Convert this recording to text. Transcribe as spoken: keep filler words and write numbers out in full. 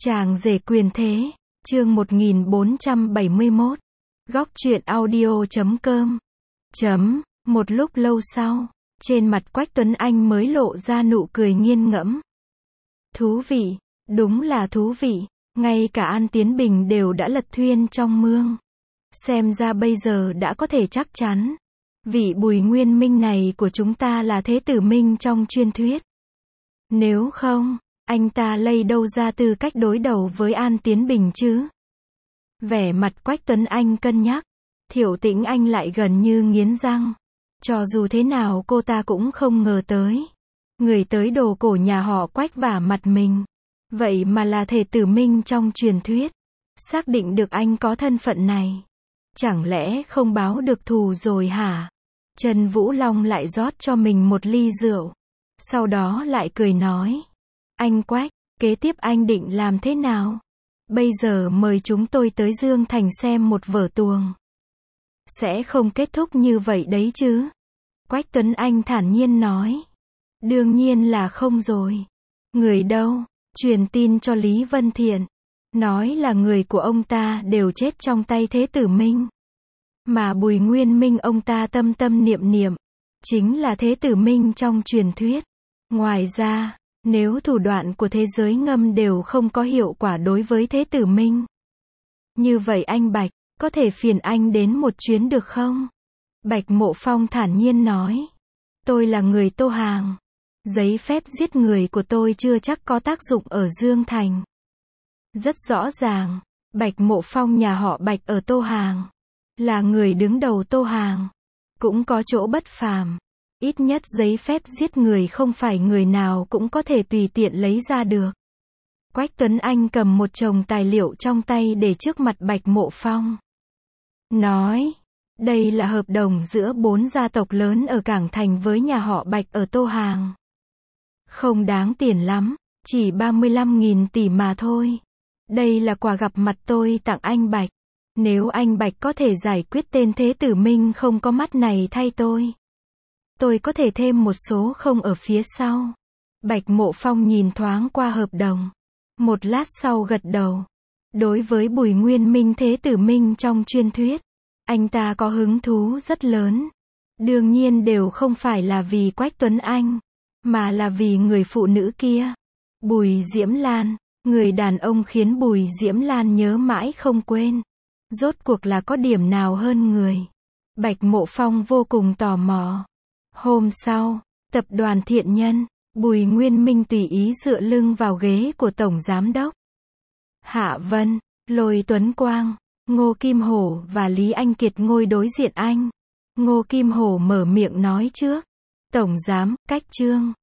Chàng rể quyền thế, chương một nghìn bốn trăm bảy mươi mốt. Góc truyện audio chấm com. Chấm, một lúc lâu sau, trên mặt Quách Tuấn Anh mới lộ ra nụ cười nghiền ngẫm. Thú vị, đúng là thú vị, ngay cả An Tiến Bình đều đã lật thuyền trong mương. Xem ra bây giờ đã có thể chắc chắn, vị Bùi Nguyên Minh này của chúng ta là thế tử Minh trong truyền thuyết. Nếu không, anh ta lấy đâu ra tư cách đối đầu với An Tiến Bình chứ? Vẻ mặt Quách Tuấn Anh cân nhắc, Thiệu Tĩnh Anh lại gần như nghiến răng. Cho dù thế nào cô ta cũng không ngờ tới. Người tới đồ cổ nhà họ Quách vả mặt mình. Vậy mà là thể tử Minh trong truyền thuyết. Xác định được anh có thân phận này. Chẳng lẽ không báo được thù rồi hả? Trần Vũ Long lại rót cho mình một ly rượu. Sau đó lại cười nói. Anh Quách, kế tiếp anh định làm thế nào? Bây giờ mời chúng tôi tới Dương Thành xem một vở tuồng. Sẽ không kết thúc như vậy đấy chứ? Quách Tuấn Anh thản nhiên nói. Đương nhiên là không rồi. Người đâu? Truyền tin cho Lý Vân Thiện. Nói là người của ông ta đều chết trong tay thế tử Minh. Mà Bùi Nguyên Minh ông ta tâm tâm niệm niệm. Chính là thế tử Minh trong truyền thuyết. Ngoài ra, nếu thủ đoạn của thế giới ngầm đều không có hiệu quả đối với thế tử Minh. Như vậy anh Bạch, có thể phiền anh đến một chuyến được không? Bạch Mộ Phong thản nhiên nói. Tôi là người Tô Hàng. Giấy phép giết người của tôi chưa chắc có tác dụng ở Dương Thành. Rất rõ ràng, Bạch Mộ Phong nhà họ Bạch ở Tô Hàng. Là người đứng đầu Tô Hàng. Cũng có chỗ bất phàm. Ít nhất giấy phép giết người không phải người nào cũng có thể tùy tiện lấy ra được. Quách Tuấn Anh cầm một chồng tài liệu trong tay để trước mặt Bạch Mộ Phong. Nói, đây là hợp đồng giữa bốn gia tộc lớn ở Cảng Thành với nhà họ Bạch ở Tô Hàng. Không đáng tiền lắm, chỉ ba mươi lăm nghìn tỷ mà thôi. Đây là quà gặp mặt tôi tặng anh Bạch. Nếu anh Bạch có thể giải quyết tên thế tử Minh không có mắt này thay tôi. Tôi có thể thêm một số không ở phía sau. Bạch Mộ Phong nhìn thoáng qua hợp đồng. Một lát sau gật đầu. Đối với Bùi Nguyên Minh thế tử Minh trong truyền thuyết, anh ta có hứng thú rất lớn. Đương nhiên đều không phải là vì Quách Tuấn Anh, mà là vì người phụ nữ kia. Bùi Diễm Lan, người đàn ông khiến Bùi Diễm Lan nhớ mãi không quên. Rốt cuộc là có điểm nào hơn người? Bạch Mộ Phong vô cùng tò mò. Hôm sau, tập đoàn Thiện Nhân, Bùi Nguyên Minh tùy ý dựa lưng vào ghế của Tổng Giám đốc. Hạ Vân, Lôi Tuấn Quang, Ngô Kim Hổ và Lý Anh Kiệt ngồi đối diện anh. Ngô Kim Hổ mở miệng nói trước. Tổng Giám, cách trương.